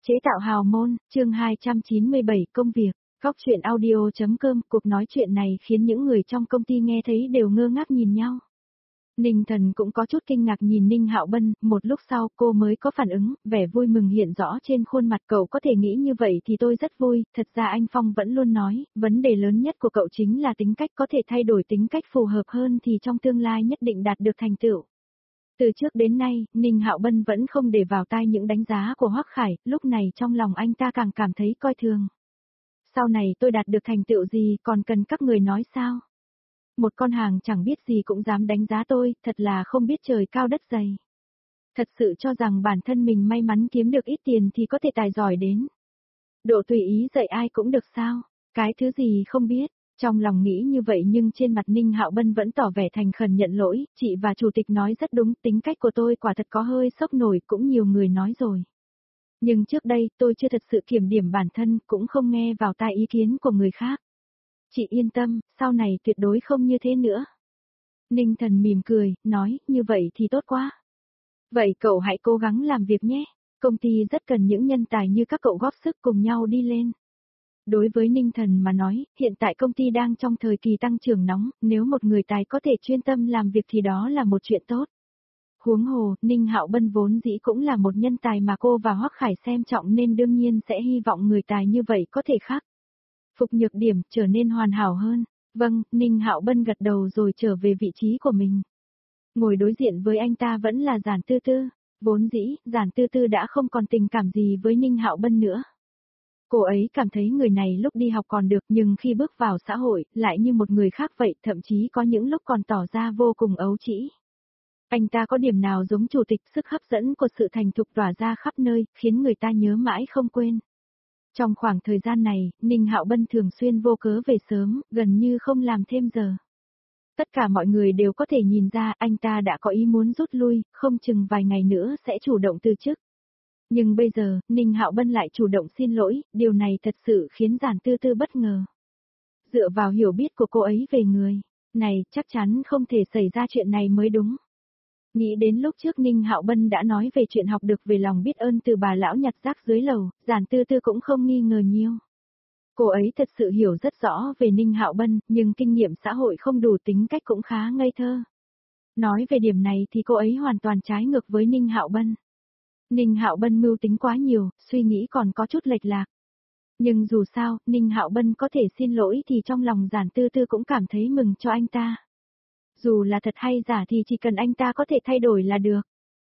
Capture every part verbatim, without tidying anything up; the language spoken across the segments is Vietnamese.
Chế tạo hào môn, chương hai trăm chín mươi bảy công việc, góc chuyện audio.com. Cuộc nói chuyện này khiến những người trong công ty nghe thấy đều ngơ ngác nhìn nhau. Ninh Thần cũng có chút kinh ngạc nhìn Ninh Hạo Bân, một lúc sau cô mới có phản ứng, vẻ vui mừng hiện rõ trên khuôn mặt. Cậu có thể nghĩ như vậy thì tôi rất vui, thật ra anh Phong vẫn luôn nói, vấn đề lớn nhất của cậu chính là tính cách, có thể thay đổi tính cách phù hợp hơn thì trong tương lai nhất định đạt được thành tựu. Từ trước đến nay, Ninh Hạo Bân vẫn không để vào tai những đánh giá của Hoắc Khải, lúc này trong lòng anh ta càng cảm thấy coi thường. Sau này tôi đạt được thành tựu gì còn cần các người nói sao? Một con hàng chẳng biết gì cũng dám đánh giá tôi, thật là không biết trời cao đất dày. Thật sự cho rằng bản thân mình may mắn kiếm được ít tiền thì có thể tài giỏi đến độ tùy ý dạy ai cũng được sao? Cái thứ gì không biết. Trong lòng nghĩ như vậy nhưng trên mặt Ninh Hạo Bân vẫn tỏ vẻ thành khẩn nhận lỗi, chị và chủ tịch nói rất đúng, tính cách của tôi quả thật có hơi sốc nổi, cũng nhiều người nói rồi. Nhưng trước đây tôi chưa thật sự kiểm điểm bản thân, cũng không nghe vào tai ý kiến của người khác. Chị yên tâm, sau này tuyệt đối không như thế nữa. Ninh Thần mỉm cười, nói, như vậy thì tốt quá. Vậy cậu hãy cố gắng làm việc nhé, công ty rất cần những nhân tài như các cậu góp sức cùng nhau đi lên. Đối với Ninh Thần mà nói, hiện tại công ty đang trong thời kỳ tăng trưởng nóng, nếu một người tài có thể chuyên tâm làm việc thì đó là một chuyện tốt. Huống hồ, Ninh Hạo Bân vốn dĩ cũng là một nhân tài mà cô và Hoắc Khải xem trọng nên đương nhiên sẽ hy vọng người tài như vậy có thể khắc phục nhược điểm, trở nên hoàn hảo hơn. Vâng, Ninh Hạo Bân gật đầu rồi trở về vị trí của mình. Ngồi đối diện với anh ta vẫn là Giản Tư Tư, vốn dĩ, Giản Tư Tư đã không còn tình cảm gì với Ninh Hạo Bân nữa. Cô ấy cảm thấy người này lúc đi học còn được nhưng khi bước vào xã hội, lại như một người khác vậy, thậm chí có những lúc còn tỏ ra vô cùng ấu trĩ. Anh ta có điểm nào giống chủ tịch, sức hấp dẫn của sự thành thục tỏa ra khắp nơi, khiến người ta nhớ mãi không quên. Trong khoảng thời gian này, Ninh Hạo Bân thường xuyên vô cớ về sớm, gần như không làm thêm giờ. Tất cả mọi người đều có thể nhìn ra anh ta đã có ý muốn rút lui, không chừng vài ngày nữa sẽ chủ động từ chức. Nhưng bây giờ, Ninh Hạo Bân lại chủ động xin lỗi, điều này thật sự khiến Giản Tư Tư bất ngờ. Dựa vào hiểu biết của cô ấy về người này, chắc chắn không thể xảy ra chuyện này mới đúng. Nghĩ đến lúc trước Ninh Hạo Bân đã nói về chuyện học được về lòng biết ơn từ bà lão nhặt rác dưới lầu, Giản Tư Tư cũng không nghi ngờ nhiều. Cô ấy thật sự hiểu rất rõ về Ninh Hạo Bân, nhưng kinh nghiệm xã hội không đủ, tính cách cũng khá ngây thơ. Nói về điểm này thì cô ấy hoàn toàn trái ngược với Ninh Hạo Bân. Ninh Hạo Bân mưu tính quá nhiều, suy nghĩ còn có chút lệch lạc. Nhưng dù sao, Ninh Hạo Bân có thể xin lỗi thì trong lòng Giản Tư Tư cũng cảm thấy mừng cho anh ta. Dù là thật hay giả thì chỉ cần anh ta có thể thay đổi là được.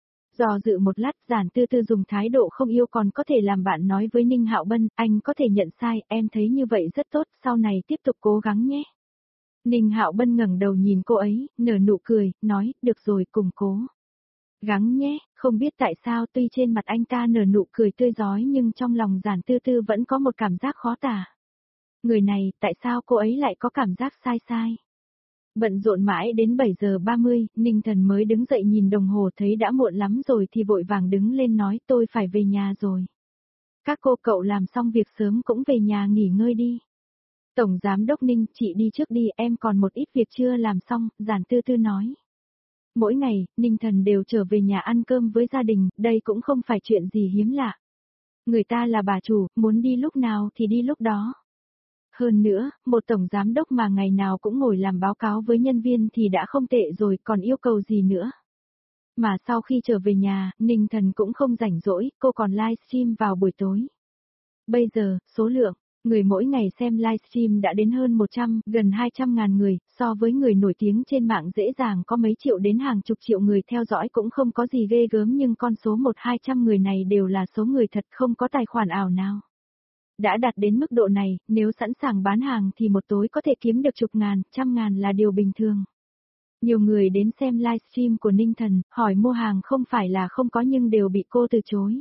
Dò dự một lát, Giản Tư Tư dùng thái độ không yêu còn có thể làm bạn nói với Ninh Hạo Bân, anh có thể nhận sai, em thấy như vậy rất tốt, sau này tiếp tục cố gắng nhé. Ninh Hạo Bân ngẩng đầu nhìn cô ấy, nở nụ cười, nói, được rồi, cùng cố gắng nhé. Không biết tại sao tuy trên mặt anh ta nở nụ cười tươi rói nhưng trong lòng Giản Tư Tư vẫn có một cảm giác khó tả. Người này, tại sao cô ấy lại có cảm giác sai sai? Bận rộn mãi đến bảy giờ ba mươi, Ninh Thần mới đứng dậy nhìn đồng hồ thấy đã muộn lắm rồi thì vội vàng đứng lên nói tôi phải về nhà rồi. Các cô cậu làm xong việc sớm cũng về nhà nghỉ ngơi đi. Tổng Giám đốc Ninh, chị đi trước đi, em còn một ít việc chưa làm xong, Giản Tư Tư nói. Mỗi ngày, Ninh Thần đều trở về nhà ăn cơm với gia đình, đây cũng không phải chuyện gì hiếm lạ. Người ta là bà chủ, muốn đi lúc nào thì đi lúc đó. Hơn nữa, một tổng giám đốc mà ngày nào cũng ngồi làm báo cáo với nhân viên thì đã không tệ rồi, còn yêu cầu gì nữa. Mà sau khi trở về nhà, Ninh Thần cũng không rảnh rỗi, cô còn livestream vào buổi tối. Bây giờ, số lượng người mỗi ngày xem livestream đã đến hơn một trăm, gần hai trăm ngàn người, so với người nổi tiếng trên mạng dễ dàng có mấy triệu đến hàng chục triệu người theo dõi cũng không có gì ghê gớm, nhưng con số một hai trăm người này đều là số người thật, không có tài khoản ảo nào. Đã đạt đến mức độ này, nếu sẵn sàng bán hàng thì một tối có thể kiếm được chục ngàn, trăm ngàn là điều bình thường. Nhiều người đến xem livestream của Ninh Thần, hỏi mua hàng không phải là không có nhưng đều bị cô từ chối.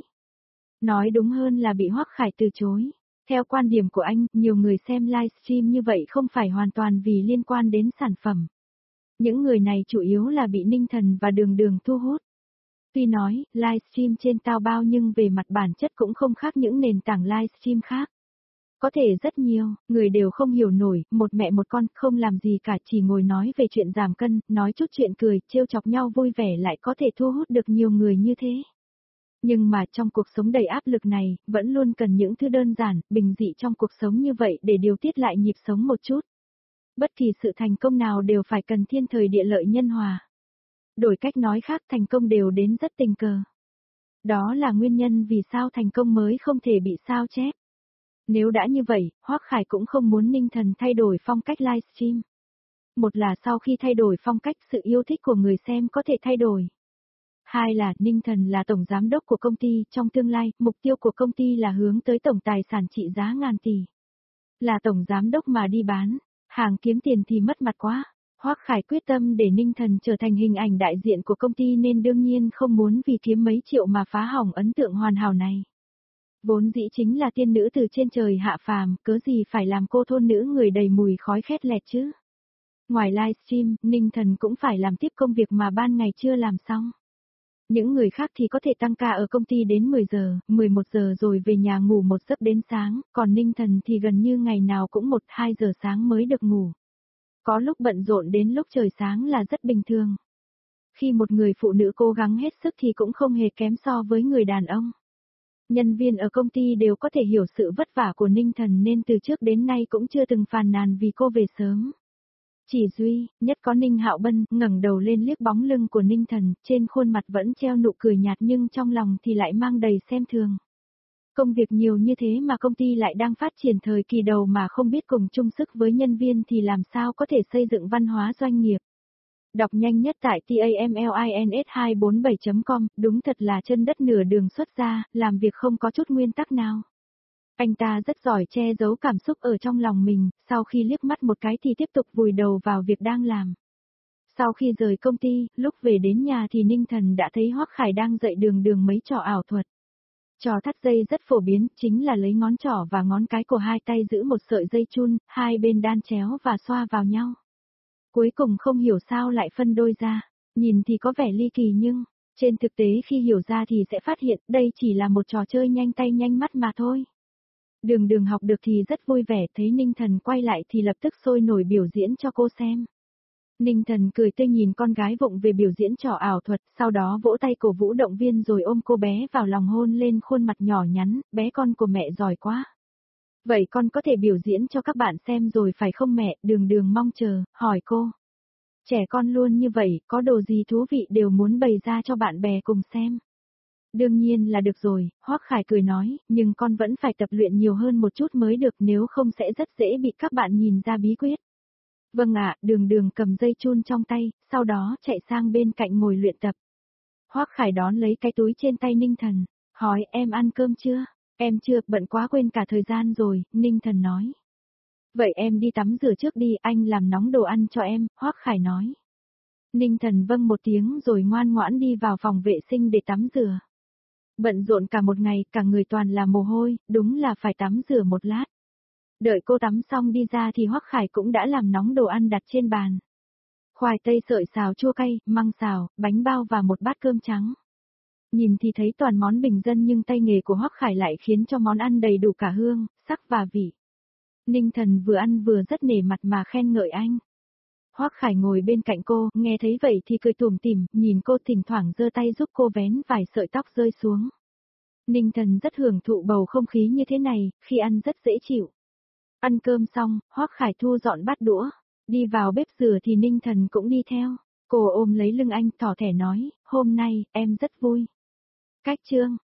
Nói đúng hơn là bị Hoắc Khải từ chối. Theo quan điểm của anh, nhiều người xem livestream như vậy không phải hoàn toàn vì liên quan đến sản phẩm. Những người này chủ yếu là bị Ninh Thần và Đường Đường thu hút. Tuy nói, livestream trên Taobao nhưng về mặt bản chất cũng không khác những nền tảng livestream khác. Có thể rất nhiều, người đều không hiểu nổi, một mẹ một con, không làm gì cả, chỉ ngồi nói về chuyện giảm cân, nói chút chuyện cười, trêu chọc nhau vui vẻ lại có thể thu hút được nhiều người như thế. Nhưng mà trong cuộc sống đầy áp lực này, vẫn luôn cần những thứ đơn giản, bình dị trong cuộc sống như vậy để điều tiết lại nhịp sống một chút. Bất kỳ sự thành công nào đều phải cần thiên thời địa lợi nhân hòa. Đổi cách nói khác, thành công đều đến rất tình cờ. Đó là nguyên nhân vì sao thành công mới không thể bị sao chép. Nếu đã như vậy, Hoắc Khải cũng không muốn Ninh Thần thay đổi phong cách livestream. Một là sau khi thay đổi phong cách, sự yêu thích của người xem có thể thay đổi. Hai là Ninh Thần là tổng giám đốc của công ty, trong tương lai, mục tiêu của công ty là hướng tới tổng tài sản trị giá ngàn tỷ. Là tổng giám đốc mà đi bán, hàng kiếm tiền thì mất mặt quá. Hoắc Khải quyết tâm để Ninh Thần trở thành hình ảnh đại diện của công ty nên đương nhiên không muốn vì kiếm mấy triệu mà phá hỏng ấn tượng hoàn hảo này. Vốn dĩ chính là tiên nữ từ trên trời hạ phàm, cớ gì phải làm cô thôn nữ người đầy mùi khói khét lẹt chứ. Ngoài livestream, Ninh Thần cũng phải làm tiếp công việc mà ban ngày chưa làm xong. Những người khác thì có thể tăng ca ở công ty đến mười giờ, mười một giờ rồi về nhà ngủ một giấc đến sáng, còn Ninh Thần thì gần như ngày nào cũng một hai giờ sáng mới được ngủ. Có lúc bận rộn đến lúc trời sáng là rất bình thường. Khi một người phụ nữ cố gắng hết sức thì cũng không hề kém so với người đàn ông. Nhân viên ở công ty đều có thể hiểu sự vất vả của Ninh Thần nên từ trước đến nay cũng chưa từng phàn nàn vì cô về sớm. Chỉ duy, nhất có Ninh Hạo Bân, ngẩng đầu lên liếc bóng lưng của Ninh Thần, trên khuôn mặt vẫn treo nụ cười nhạt nhưng trong lòng thì lại mang đầy xem thường. Công việc nhiều như thế mà công ty lại đang phát triển thời kỳ đầu mà không biết cùng chung sức với nhân viên thì làm sao có thể xây dựng văn hóa doanh nghiệp. Đọc nhanh nhất tại tamlins hai bốn bảy chấm com, đúng thật là chân đất nửa đường xuất ra, làm việc không có chút nguyên tắc nào. Anh ta rất giỏi che giấu cảm xúc ở trong lòng mình, sau khi liếc mắt một cái thì tiếp tục vùi đầu vào việc đang làm. Sau khi rời công ty, lúc về đến nhà thì Ninh Thần đã thấy Hoắc Khải đang dạy đường đường mấy trò ảo thuật. Trò thắt dây rất phổ biến, chính là lấy ngón trỏ và ngón cái của hai tay giữ một sợi dây chun, hai bên đan chéo và xoa vào nhau. Cuối cùng không hiểu sao lại phân đôi ra, nhìn thì có vẻ ly kỳ nhưng, trên thực tế khi hiểu ra thì sẽ phát hiện đây chỉ là một trò chơi nhanh tay nhanh mắt mà thôi. Đường đường học được thì rất vui vẻ, thấy Ninh Thần quay lại thì lập tức sôi nổi biểu diễn cho cô xem. Ninh Thần cười tươi nhìn con gái vụng về biểu diễn trò ảo thuật, sau đó vỗ tay cổ vũ động viên rồi ôm cô bé vào lòng hôn lên khuôn mặt nhỏ nhắn, bé con của mẹ giỏi quá. Vậy con có thể biểu diễn cho các bạn xem rồi phải không mẹ? Đường đường mong chờ, hỏi cô. Trẻ con luôn như vậy, có đồ gì thú vị đều muốn bày ra cho bạn bè cùng xem. Đương nhiên là được rồi, Hoắc Khải cười nói, nhưng con vẫn phải tập luyện nhiều hơn một chút mới được, nếu không sẽ rất dễ bị các bạn nhìn ra bí quyết. Vâng ạ, đường đường cầm dây chun trong tay, sau đó chạy sang bên cạnh ngồi luyện tập. Hoắc Khải đón lấy cái túi trên tay Ninh Thần, hỏi em ăn cơm chưa? Em chưa, bận quá quên cả thời gian rồi, Ninh Thần nói. Vậy em đi tắm rửa trước đi, anh làm nóng đồ ăn cho em, Hoắc Khải nói. Ninh Thần vâng một tiếng rồi ngoan ngoãn đi vào phòng vệ sinh để tắm rửa. Bận rộn cả một ngày, cả người toàn là mồ hôi, đúng là phải tắm rửa một lát. Đợi cô tắm xong đi ra thì Hoắc Khải cũng đã làm nóng đồ ăn đặt trên bàn. Khoai tây sợi xào chua cay, măng xào, bánh bao và một bát cơm trắng. Nhìn thì thấy toàn món bình dân nhưng tay nghề của Hoắc Khải lại khiến cho món ăn đầy đủ cả hương, sắc và vị. Ninh Thần vừa ăn vừa rất nể mặt mà khen ngợi anh. Hoắc Khải ngồi bên cạnh cô, nghe thấy vậy thì cười tủm tỉm, nhìn cô thỉnh thoảng giơ tay giúp cô vén vài sợi tóc rơi xuống. Ninh Thần rất hưởng thụ bầu không khí như thế này, khi ăn rất dễ chịu. Ăn cơm xong, Hoắc Khải thu dọn bát đũa, đi vào bếp rửa thì Ninh Thần cũng đi theo. Cô ôm lấy lưng anh, thỏ thẻ nói, hôm nay, em rất vui. Cách chương